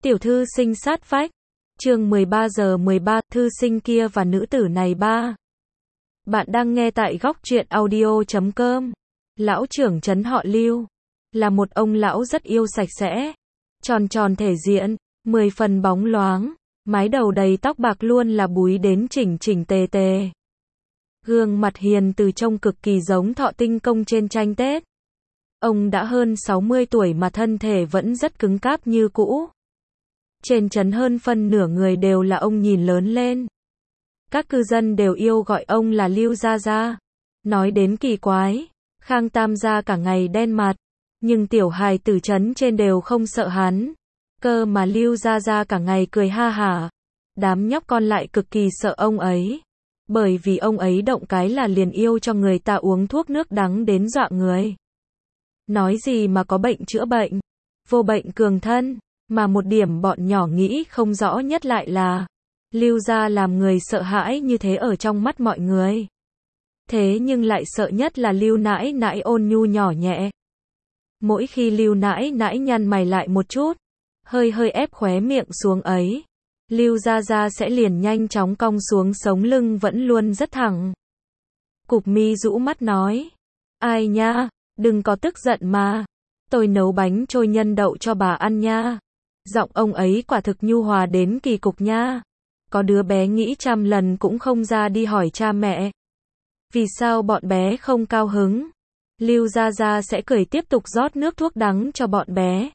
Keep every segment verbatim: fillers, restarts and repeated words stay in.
Tiểu thư sinh sát vách. Chương mười ba giờ mười ba, thư sinh kia và nữ tử này ba. Bạn đang nghe tại góc truyện audio chấm com. Lão trưởng trấn họ Lưu là một ông lão rất yêu sạch sẽ, tròn tròn thể diện, mười phần bóng loáng, mái đầu đầy tóc bạc luôn là búi đến chỉnh chỉnh tề tề. Gương mặt hiền từ trông cực kỳ giống Thọ Tinh Công trên tranh Tết. Ông đã hơn sáu mươi tuổi mà thân thể vẫn rất cứng cáp như cũ. Trên trấn hơn phân nửa người đều là ông nhìn lớn lên. Các cư dân đều yêu gọi ông là Lưu Gia Gia. Nói đến kỳ quái, Khang Tam gia cả ngày đen mặt, nhưng tiểu hài tử trấn trên đều không sợ hắn. Cơ mà Lưu Gia Gia cả ngày cười ha hả. Đám nhóc con lại cực kỳ sợ ông ấy. Bởi vì ông ấy động cái là liền yêu cho người ta uống thuốc nước đắng đến dọa người. Nói gì mà có bệnh chữa bệnh, vô bệnh cường thân. Mà một điểm bọn nhỏ nghĩ không rõ nhất lại là Lưu gia làm người sợ hãi như thế ở trong mắt mọi người. Thế nhưng lại sợ nhất là Lưu nãi nãi ôn nhu nhỏ nhẹ. Mỗi khi Lưu nãi nãi nhăn mày lại một chút, hơi hơi ép khóe miệng xuống ấy, Lưu Gia Gia sẽ liền nhanh chóng cong xuống sống lưng vẫn luôn rất thẳng. Cụp mi rũ mắt nói, ai nha, đừng có tức giận mà, tôi nấu bánh trôi nhân đậu cho bà ăn nha. Giọng ông ấy quả thực nhu hòa đến kỳ cục nha. Có đứa bé nghĩ trăm lần cũng không ra đi hỏi cha mẹ. Vì sao bọn bé không cao hứng? Lưu Gia Gia sẽ cười tiếp tục rót nước thuốc đắng cho bọn bé.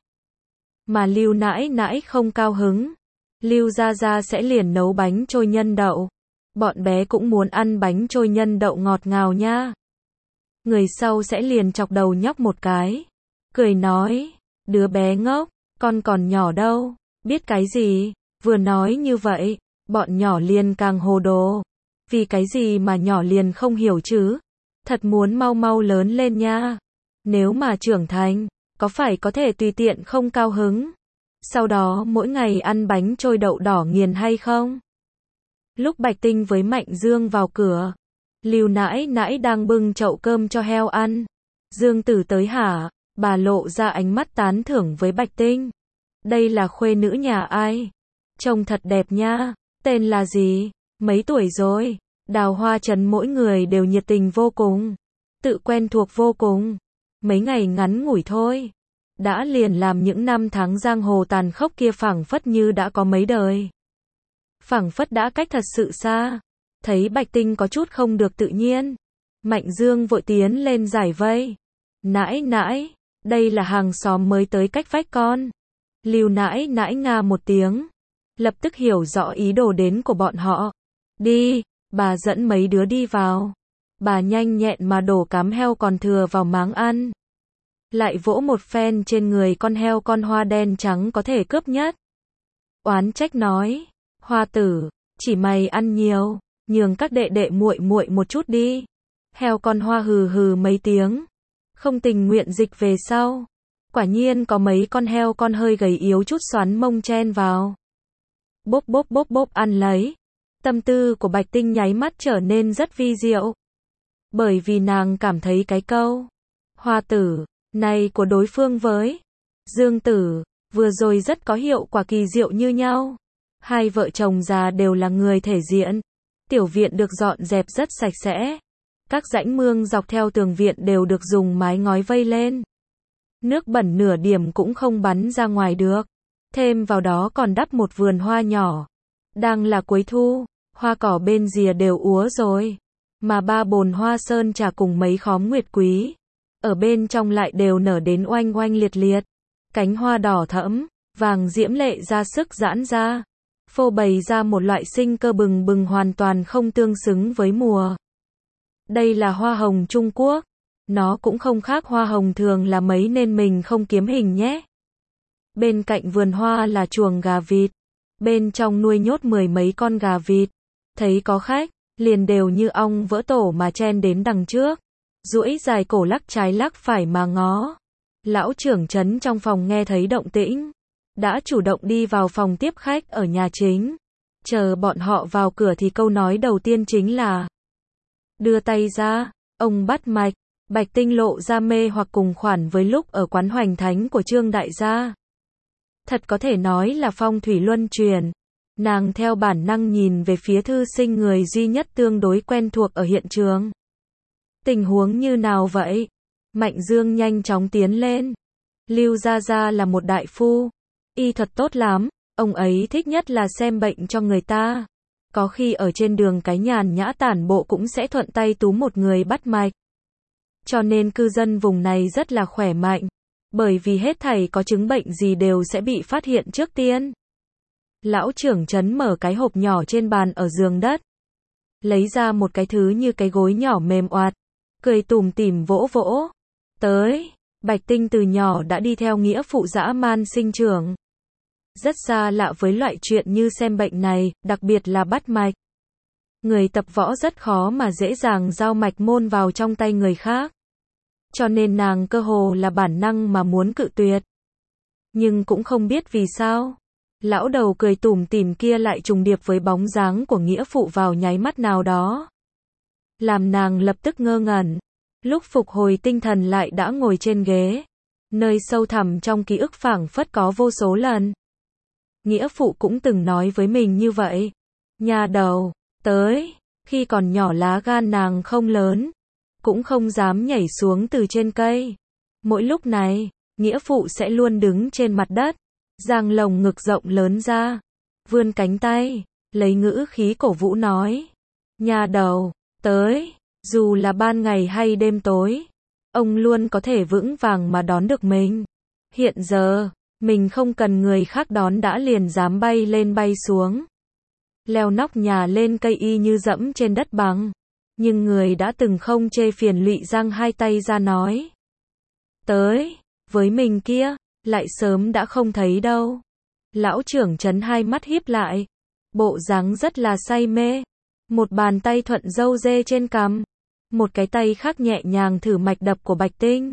Mà Lưu nãi nãi không cao hứng. Lưu Gia Gia sẽ liền nấu bánh trôi nhân đậu. Bọn bé cũng muốn ăn bánh trôi nhân đậu ngọt ngào nha. Người sau sẽ liền chọc đầu nhóc một cái. Cười nói, đứa bé ngốc. Con còn nhỏ đâu, biết cái gì, vừa nói như vậy, bọn nhỏ liền càng hồ đồ. Vì cái gì mà nhỏ liền không hiểu chứ, thật muốn mau mau lớn lên nha. Nếu mà trưởng thành, có phải có thể tùy tiện không cao hứng. Sau đó mỗi ngày ăn bánh trôi đậu đỏ nghiền hay không? Lúc Bạch Tinh với Mạnh Dương vào cửa, Lưu nãi nãi đang bưng chậu cơm cho heo ăn. Dương Tử tới hả? Bà lộ ra ánh mắt tán thưởng với Bạch Tinh. Đây là khuê nữ nhà ai? Trông thật đẹp nha. Tên là gì? Mấy tuổi rồi? Đào Hoa Trấn mỗi người đều nhiệt tình vô cùng. Tự quen thuộc vô cùng. Mấy ngày ngắn ngủi thôi. Đã liền làm những năm tháng giang hồ tàn khốc kia phảng phất như đã có mấy đời. Phảng phất đã cách thật sự xa. Thấy Bạch Tinh có chút không được tự nhiên. Mạnh Dương vội tiến lên giải vây. Nãi nãi. Đây là hàng xóm mới tới cách vách con. Lưu nãi nãi nga một tiếng. Lập tức hiểu rõ ý đồ đến của bọn họ. Đi, bà dẫn mấy đứa đi vào. Bà nhanh nhẹn mà đổ cám heo còn thừa vào máng ăn. Lại vỗ một phen trên người con heo con hoa đen trắng có thể cướp nhất. Oán trách nói, Hoa tử, chỉ mày ăn nhiều, nhường các đệ đệ muội muội một chút đi. Heo con hoa hừ hừ mấy tiếng. Không tình nguyện dịch về sau. Quả nhiên có mấy con heo con hơi gầy yếu chút xoắn mông chen vào. Bốp bốp bốp bốp ăn lấy. Tâm tư của Bạch Tinh nháy mắt trở nên rất vi diệu. Bởi vì nàng cảm thấy cái câu Hoa tử này của đối phương với Dương Tử vừa rồi rất có hiệu quả kỳ diệu như nhau. Hai vợ chồng già đều là người thể diện. Tiểu viện được dọn dẹp rất sạch sẽ. Các rãnh mương dọc theo tường viện đều được dùng mái ngói vây lên. Nước bẩn nửa điểm cũng không bắn ra ngoài được. Thêm vào đó còn đắp một vườn hoa nhỏ. Đang là cuối thu, hoa cỏ bên rìa đều úa rồi. Mà ba bồn hoa sơn trà cùng mấy khóm nguyệt quý. Ở bên trong lại đều nở đến oanh oanh liệt liệt. Cánh hoa đỏ thẫm, vàng diễm lệ ra sức giãn ra. Phô bày ra một loại sinh cơ bừng bừng hoàn toàn không tương xứng với mùa. Đây là hoa hồng Trung Quốc. Nó cũng không khác hoa hồng thường là mấy nên mình không kiếm hình nhé. Bên cạnh vườn hoa là chuồng gà vịt. Bên trong nuôi nhốt mười mấy con gà vịt. Thấy có khách, liền đều như ong vỡ tổ mà chen đến đằng trước. Duỗi dài cổ lắc trái lắc phải mà ngó. Lão trưởng trấn trong phòng nghe thấy động tĩnh. Đã chủ động đi vào phòng tiếp khách ở nhà chính. Chờ bọn họ vào cửa thì câu nói đầu tiên chính là đưa tay ra, ông bắt mạch. Bạch Tinh lộ ra mê hoặc cùng khoản với lúc ở quán Hoành Thánh của Trương đại gia. Thật có thể nói là phong thủy luân chuyển. Nàng theo bản năng nhìn về phía thư sinh người duy nhất tương đối quen thuộc ở hiện trường. Tình huống như nào vậy? Mạnh Dương nhanh chóng tiến lên. Lưu Gia Gia là một đại phu. Y thuật tốt lắm. Ông ấy thích nhất là xem bệnh cho người ta. Có khi ở trên đường cái nhàn nhã tản bộ cũng sẽ thuận tay túm một người bắt mạch. Cho nên cư dân vùng này rất là khỏe mạnh. Bởi vì hết thảy có chứng bệnh gì đều sẽ bị phát hiện trước tiên. Lão trưởng trấn mở cái hộp nhỏ trên bàn ở giường đất. Lấy ra một cái thứ như cái gối nhỏ mềm oạt. Cười tủm tỉm vỗ vỗ. Tới, Bạch Tinh từ nhỏ đã đi theo nghĩa phụ dã man sinh trưởng. Rất xa lạ với loại chuyện như xem bệnh này, đặc biệt là bắt mạch. Người tập võ rất khó mà dễ dàng giao mạch môn vào trong tay người khác. Cho nên nàng cơ hồ là bản năng mà muốn cự tuyệt. Nhưng cũng không biết vì sao. Lão đầu cười tủm tỉm kia lại trùng điệp với bóng dáng của nghĩa phụ vào nháy mắt nào đó. Làm nàng lập tức ngơ ngẩn. Lúc phục hồi tinh thần lại đã ngồi trên ghế. Nơi sâu thẳm trong ký ức phảng phất có vô số lần. Nghĩa phụ cũng từng nói với mình như vậy. Nhà đầu, tới, khi còn nhỏ lá gan nàng không lớn. Cũng không dám nhảy xuống từ trên cây. Mỗi lúc này, nghĩa phụ sẽ luôn đứng trên mặt đất. Giang lồng ngực rộng lớn ra. Vươn cánh tay, lấy ngữ khí cổ vũ nói. Nhà đầu, tới, dù là ban ngày hay đêm tối. Ông luôn có thể vững vàng mà đón được mình. Hiện giờ, mình không cần người khác đón đã liền dám bay lên bay xuống. Leo nóc nhà lên cây y như dẫm trên đất bằng. Nhưng người đã từng không chê phiền lụy giang hai tay ra nói. Tới, với mình kia, lại sớm đã không thấy đâu. Lão trưởng trấn hai mắt híp lại. Bộ dáng rất là say mê. Một bàn tay thuận râu dê trên cằm. Một cái tay khác nhẹ nhàng thử mạch đập của Bạch Tinh.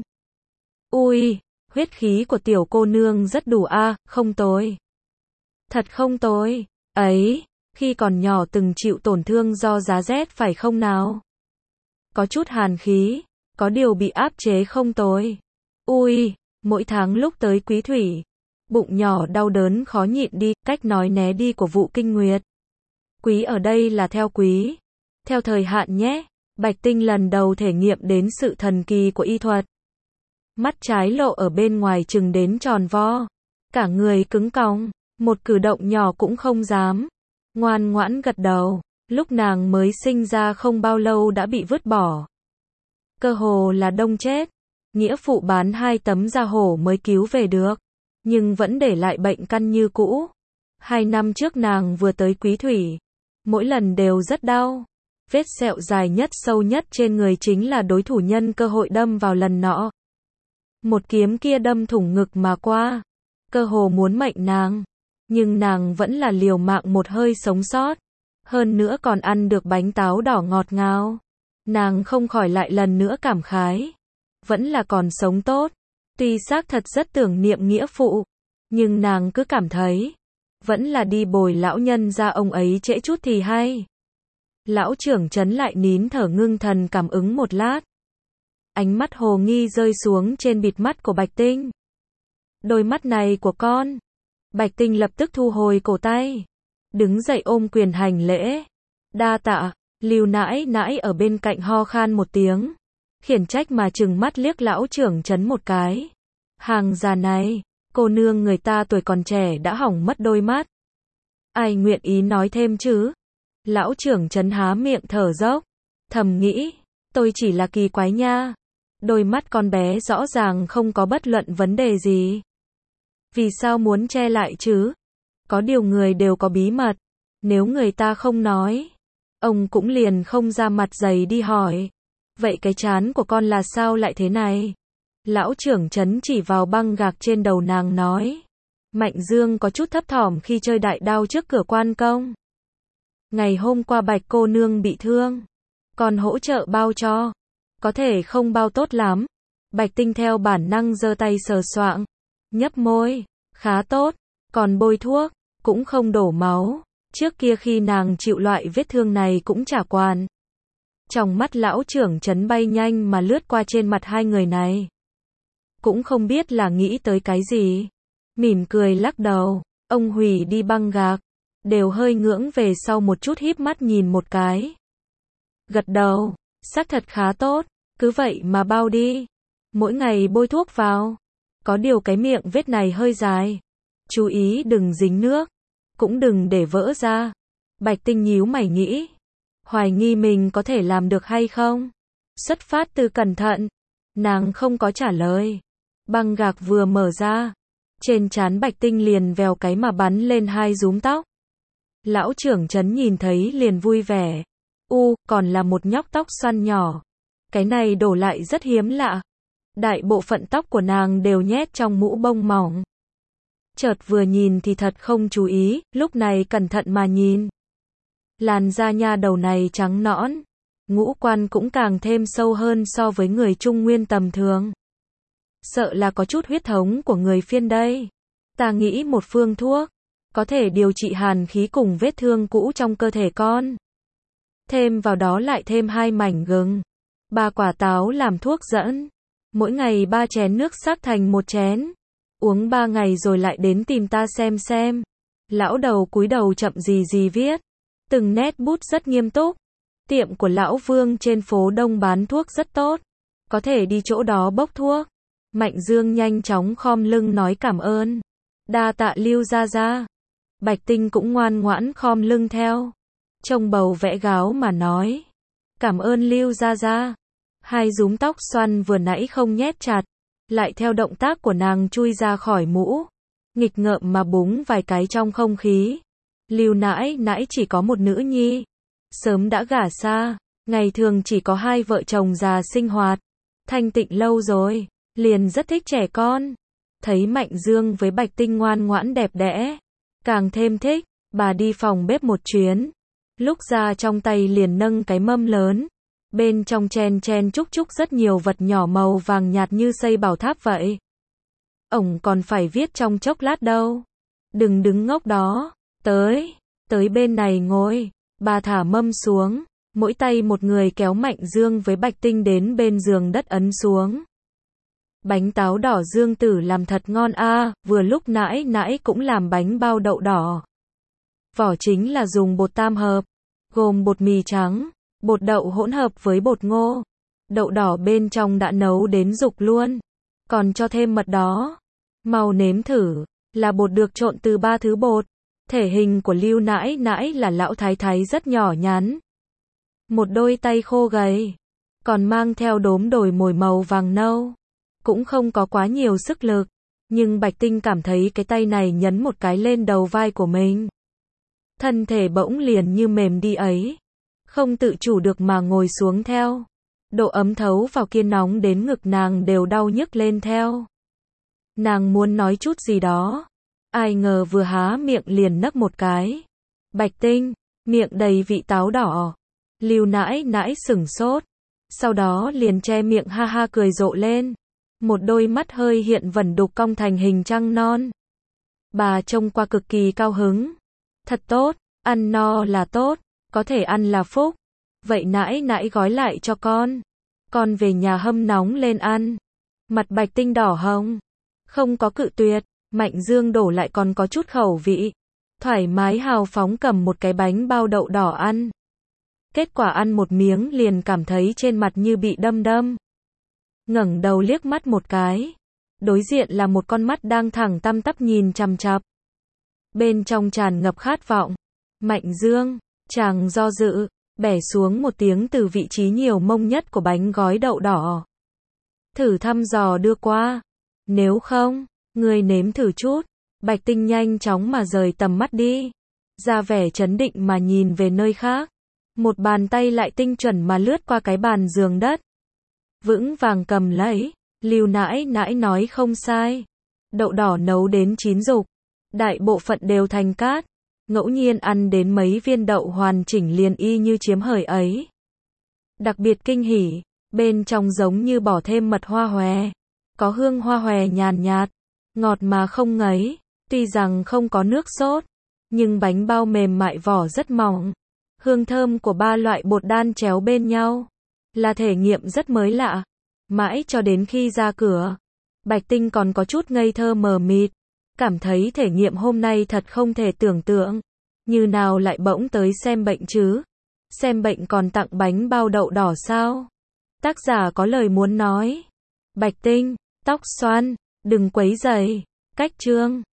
Ui, huyết khí của tiểu cô nương rất đủ a, à, không tồi. Thật không tồi. Ấy, khi còn nhỏ từng chịu tổn thương do giá rét phải không nào? Có chút hàn khí, có điều bị áp chế không tồi. Ui, mỗi tháng lúc tới Quý Thủy, bụng nhỏ đau đớn khó nhịn đi, cách nói né đi của vụ kinh nguyệt. Quý ở đây là theo quý. Theo thời hạn nhé. Bạch Tinh lần đầu thể nghiệm đến sự thần kỳ của y thuật. Mắt trái lộ ở bên ngoài trừng đến tròn vo. Cả người cứng cong, một cử động nhỏ cũng không dám. Ngoan ngoãn gật đầu, lúc nàng mới sinh ra không bao lâu đã bị vứt bỏ. Cơ hồ là đông chết. Nghĩa phụ bán hai tấm da hổ mới cứu về được. Nhưng vẫn để lại bệnh căn như cũ. Hai năm trước nàng vừa tới Quý Thủy. Mỗi lần đều rất đau. Vết sẹo dài nhất sâu nhất trên người chính là đối thủ nhân cơ hội đâm vào lần nọ. Một kiếm kia đâm thủng ngực mà qua. Cơ hồ muốn mệnh nàng. Nhưng nàng vẫn là liều mạng một hơi sống sót. Hơn nữa còn ăn được bánh táo đỏ ngọt ngào. Nàng không khỏi lại lần nữa cảm khái. Vẫn là còn sống tốt. Tuy xác thật rất tưởng niệm nghĩa phụ. Nhưng nàng cứ cảm thấy. Vẫn là đi bồi lão nhân ra ông ấy trễ chút thì hay. Lão trưởng trấn lại nín thở ngưng thần cảm ứng một lát. Ánh mắt hồ nghi rơi xuống trên bịt mắt của Bạch Tinh. Đôi mắt này của con. Bạch Tinh lập tức thu hồi cổ tay. Đứng dậy ôm quyền hành lễ. Đa tạ. Lưu nãi nãi ở bên cạnh ho khan một tiếng. Khiển trách mà trừng mắt liếc lão trưởng trấn một cái. Hàng già này, cô nương người ta tuổi còn trẻ đã hỏng mất đôi mắt. Ai nguyện ý nói thêm chứ? Lão trưởng trấn há miệng thở dốc. Thầm nghĩ, tôi chỉ là kỳ quái nha. Đôi mắt con bé rõ ràng không có bất luận vấn đề gì. Vì sao muốn che lại chứ? Có điều người đều có bí mật. Nếu người ta không nói, ông cũng liền không ra mặt dày đi hỏi. Vậy cái trán của con là sao lại thế này? Lão trưởng trấn chỉ vào băng gạc trên đầu nàng nói. Mạnh Dương có chút thấp thỏm khi chơi đại đao trước cửa quan công. Ngày hôm qua Bạch cô nương bị thương. Còn hỗ trợ bao cho. Có thể không bao tốt lắm. Bạch Tinh theo bản năng giơ tay sờ soạng. Nhấp môi. Khá tốt. Còn bôi thuốc. Cũng không đổ máu. Trước kia khi nàng chịu loại vết thương này cũng chả quan. Trong mắt lão trưởng trấn bay nhanh mà lướt qua trên mặt hai người này. Cũng không biết là nghĩ tới cái gì. mỉm cười lắc đầu. Ông hủy đi băng gạc, đều hơi ngưỡng về sau một chút híp mắt nhìn một cái. Gật đầu, xác thật khá tốt, cứ vậy mà bao đi. Mỗi ngày bôi thuốc vào. Có điều cái miệng vết này hơi dài. Chú ý đừng dính nước, cũng đừng để vỡ ra. Bạch Tinh nhíu mày nghĩ, hoài nghi mình có thể làm được hay không. Xuất phát từ cẩn thận, nàng không có trả lời. Băng gạc vừa mở ra, trên trán Bạch Tinh liền vèo cái mà bắn lên hai rúm tóc. Lão trưởng trấn nhìn thấy liền vui vẻ. U, còn là một nhóc tóc xoăn nhỏ. Cái này đổ lại rất hiếm lạ. Đại bộ phận tóc của nàng đều nhét trong mũ bông mỏng. Chợt vừa nhìn thì thật không chú ý, lúc này cẩn thận mà nhìn. Làn da nha đầu này trắng nõn, ngũ quan cũng càng thêm sâu hơn so với người Trung Nguyên tầm thường. Sợ là có chút huyết thống của người Phiên đây. Ta nghĩ một phương thuốc, có thể điều trị hàn khí cùng vết thương cũ trong cơ thể con. Thêm vào đó lại thêm hai mảnh gừng, ba quả táo làm thuốc dẫn. Mỗi ngày ba chén nước sắc thành một chén. Uống ba ngày rồi lại đến tìm ta xem xem. Lão đầu cúi đầu chậm gì gì viết. Từng nét bút rất nghiêm túc. Tiệm của lão Vương trên phố Đông bán thuốc rất tốt. Có thể đi chỗ đó bốc thuốc. Mạnh Dương nhanh chóng khom lưng nói cảm ơn. Đa tạ Lưu gia gia. Bạch Tinh cũng ngoan ngoãn khom lưng theo. Trông bầu vẽ gáo mà nói. Cảm ơn Lưu gia gia. Hai rúm tóc xoăn vừa nãy không nhét chặt, lại theo động tác của nàng chui ra khỏi mũ, nghịch ngợm mà búng vài cái trong không khí. Lưu nãi nãi chỉ có một nữ nhi, sớm đã gả xa, ngày thường chỉ có hai vợ chồng già sinh hoạt, thanh tịnh lâu rồi, liền rất thích trẻ con. Thấy Mạnh Dương với Bạch Tinh ngoan ngoãn đẹp đẽ, càng thêm thích. Bà đi phòng bếp một chuyến, lúc ra trong tay liền nâng cái mâm lớn. Bên trong chen chen chúc chúc rất nhiều vật nhỏ màu vàng nhạt như xây bảo tháp vậy. Ổng còn phải viết trong chốc lát đâu. Đừng đứng ngốc đó. Tới, tới bên này ngồi. Bà thả mâm xuống. Mỗi tay một người kéo Mạnh Dương với Bạch Tinh đến bên giường đất ấn xuống. Bánh táo đỏ Dương tử làm thật ngon a, à, vừa lúc nãi nãi cũng làm bánh bao đậu đỏ. Vỏ chính là dùng bột tam hợp, gồm bột mì trắng, bột đậu hỗn hợp với bột ngô. Đậu đỏ bên trong đã nấu đến rục luôn, còn cho thêm mật đó. Mau nếm thử, là bột được trộn từ ba thứ bột. Thể hình của Lưu nãi nãi là lão thái thái rất nhỏ nhắn. Một đôi tay khô gầy, còn mang theo đốm đồi mồi màu vàng nâu. Cũng không có quá nhiều sức lực, nhưng Bạch Tinh cảm thấy cái tay này nhấn một cái lên đầu vai của mình. Thân thể bỗng liền như mềm đi ấy. Không tự chủ được mà ngồi xuống theo. Độ ấm thấu vào kia nóng đến ngực nàng đều đau nhức lên theo. Nàng muốn nói chút gì đó. Ai ngờ vừa há miệng liền nấc một cái. Bạch Tinh, miệng đầy vị táo đỏ. Lưu nãi nãi sửng sốt. Sau đó liền che miệng ha ha cười rộ lên. Một đôi mắt hơi hiện vẩn đục cong thành hình trăng non. Bà trông qua cực kỳ cao hứng. Thật tốt, ăn no là tốt, có thể ăn là phúc. Vậy nãi nãi gói lại cho con. Con về nhà hâm nóng lên ăn. Mặt Bạch Tinh đỏ hồng. Không có cự tuyệt, Mạnh Dương đổ lại còn có chút khẩu vị. Thoải mái hào phóng cầm một cái bánh bao đậu đỏ ăn. Kết quả ăn một miếng liền cảm thấy trên mặt như bị đâm đâm. Ngẩng đầu liếc mắt một cái. Đối diện là một con mắt đang thẳng tăm tắp nhìn chằm chằm. Bên trong tràn ngập khát vọng. Mạnh Dương, chàng do dự, bẻ xuống một tiếng từ vị trí nhiều mông nhất của bánh gói đậu đỏ. Thử thăm dò đưa qua. Nếu không, ngươi nếm thử chút. Bạch Tinh nhanh chóng mà rời tầm mắt đi. Ra vẻ trấn định mà nhìn về nơi khác. Một bàn tay lại tinh chuẩn mà lướt qua cái bàn giường đất. Vững vàng cầm lấy. Lưu nãi nãi nói không sai. Đậu đỏ nấu đến chín rục. Đại bộ phận đều thành cát. Ngẫu nhiên ăn đến mấy viên đậu hoàn chỉnh liền y như chiếm hời ấy. Đặc biệt kinh hỉ. Bên trong giống như bỏ thêm mật hoa hòe. Có hương hoa hòe nhàn nhạt. Ngọt mà không ngấy. Tuy rằng không có nước sốt. Nhưng bánh bao mềm mại vỏ rất mỏng. Hương thơm của ba loại bột đan chéo bên nhau. Là thể nghiệm rất mới lạ. Mãi cho đến khi ra cửa. Bạch Tinh còn có chút ngây thơ mờ mịt. cảm thấy thể nghiệm hôm nay thật không thể tưởng tượng. Như nào lại bỗng tới xem bệnh chứ? Xem bệnh còn tặng bánh bao đậu đỏ sao? Tác giả có lời muốn nói. Bạch Tinh, tóc xoăn, đừng quấy rầy. Cách chương